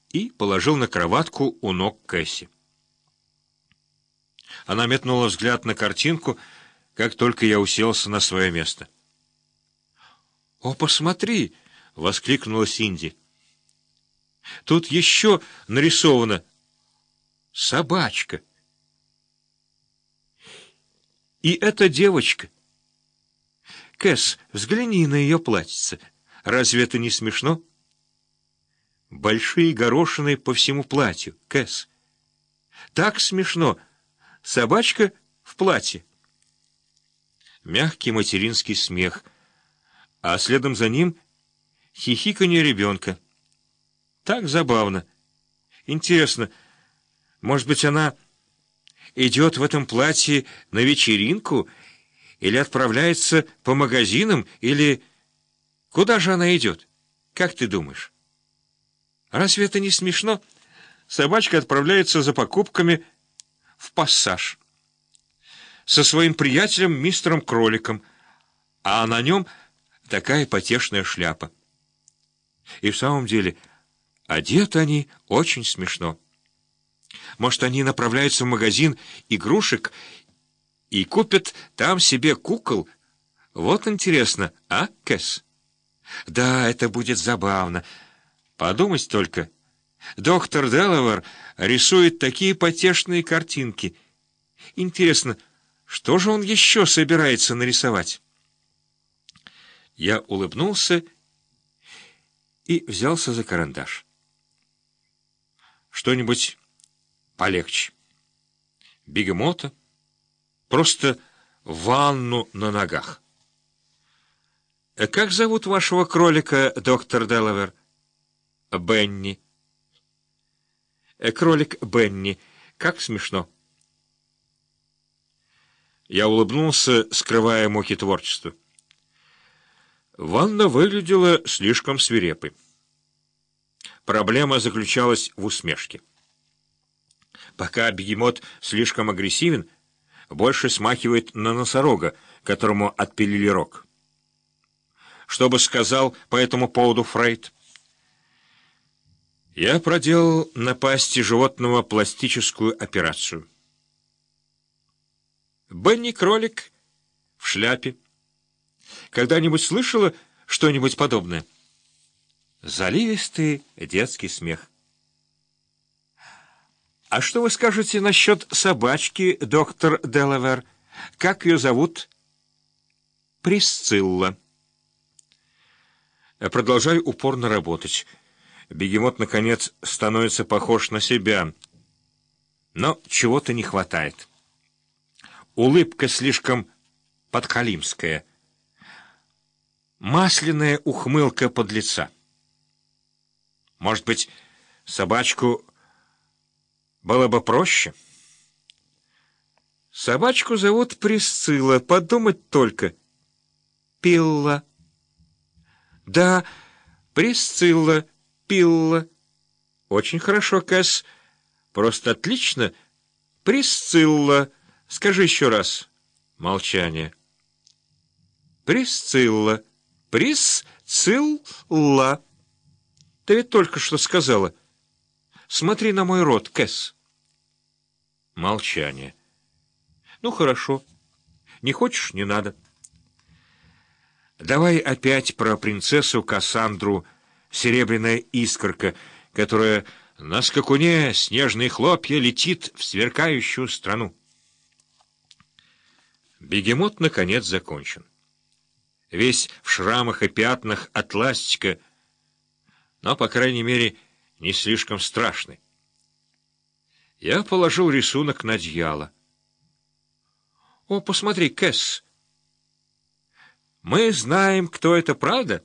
и положил на кроватку у ног Кэсси. Она метнула взгляд на картинку, как только я уселся на свое место. «О, посмотри!» — воскликнула Синди. «Тут еще нарисована собачка. И эта девочка. Кэс, взгляни на ее платьице. Разве это не смешно? Большие горошины по всему платью, Кэс. Так смешно. Собачка в платье». Мягкий материнский смех, а следом за ним хихиканье ребенка. Так забавно. Интересно, может быть, она идет в этом платье на вечеринку или отправляется по магазинам, или... Куда же она идет? Как ты думаешь? Разве это не смешно? Собачка отправляется за покупками в Пассаж со своим приятелем мистером Кроликом, а на нем такая потешная шляпа. И в самом деле одеты они очень смешно. Может, они направляются в магазин игрушек и купят там себе кукол? Вот интересно, а, Кэс? Да, это будет забавно. Подумать только. Доктор Делавер рисует такие потешные картинки. Интересно, что же он еще собирается нарисовать? Я улыбнулся и взялся за карандаш. Что-нибудь полегче. Бегемота. Просто ванну на ногах. Как зовут вашего кролика, доктор Делавер? Бенни. Кролик Бенни. Как смешно. Я улыбнулся, скрывая муки творчества. Ванна выглядела слишком свирепой. Проблема заключалась в усмешке. Пока бегемот слишком агрессивен, больше смахивает на носорога, которому отпилили рог. Что бы сказал по этому поводу Фрейд? Я проделал на пасти животного пластическую операцию. Бенни-кролик в шляпе. Когда-нибудь слышала что-нибудь подобное? Заливистый детский смех. А что вы скажете насчет собачки, доктор Делавер? Как ее зовут? Присцилла. Продолжаю упорно работать. Бегемот, наконец, становится похож на себя. Но чего-то не хватает. Улыбка слишком подхалимская. Масляная ухмылка подлеца. Может быть, собачку было бы проще? Собачку зовут Присцилла, подумать только. Пилла. Да, Присцилла, Пилла. Очень хорошо, Кэс. Просто отлично. Присцилла. Скажи еще раз. Молчание. Присцилла. Присцилла. Ты ведь только что сказала. Смотри на мой рот, Кэс. Молчание. Ну, хорошо. Не хочешь — не надо. Давай опять про принцессу Кассандру, серебряная искорка, которая на скакуне снежные хлопья летит в сверкающую страну. Бегемот, наконец, закончен. Весь в шрамах и пятнах от ластика, но, по крайней мере, не слишком страшный. Я положил рисунок на одеяло. О, посмотри, Кэс! Мы знаем, кто это, правда?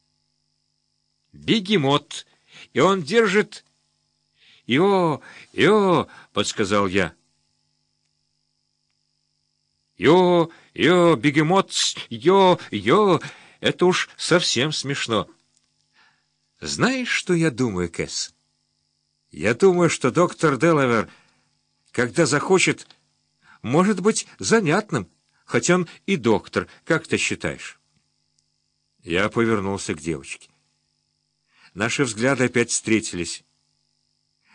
Бегемот, и он держит... «Йо, йо!» — подсказал я. «Йо, йо, бегемот, йо, йо!» Это уж совсем смешно. Знаешь, что я думаю, Кэс? Я думаю, что доктор Делавер, когда захочет, может быть занятным, хоть он и доктор, как ты считаешь? Я повернулся к девочке. Наши взгляды опять встретились.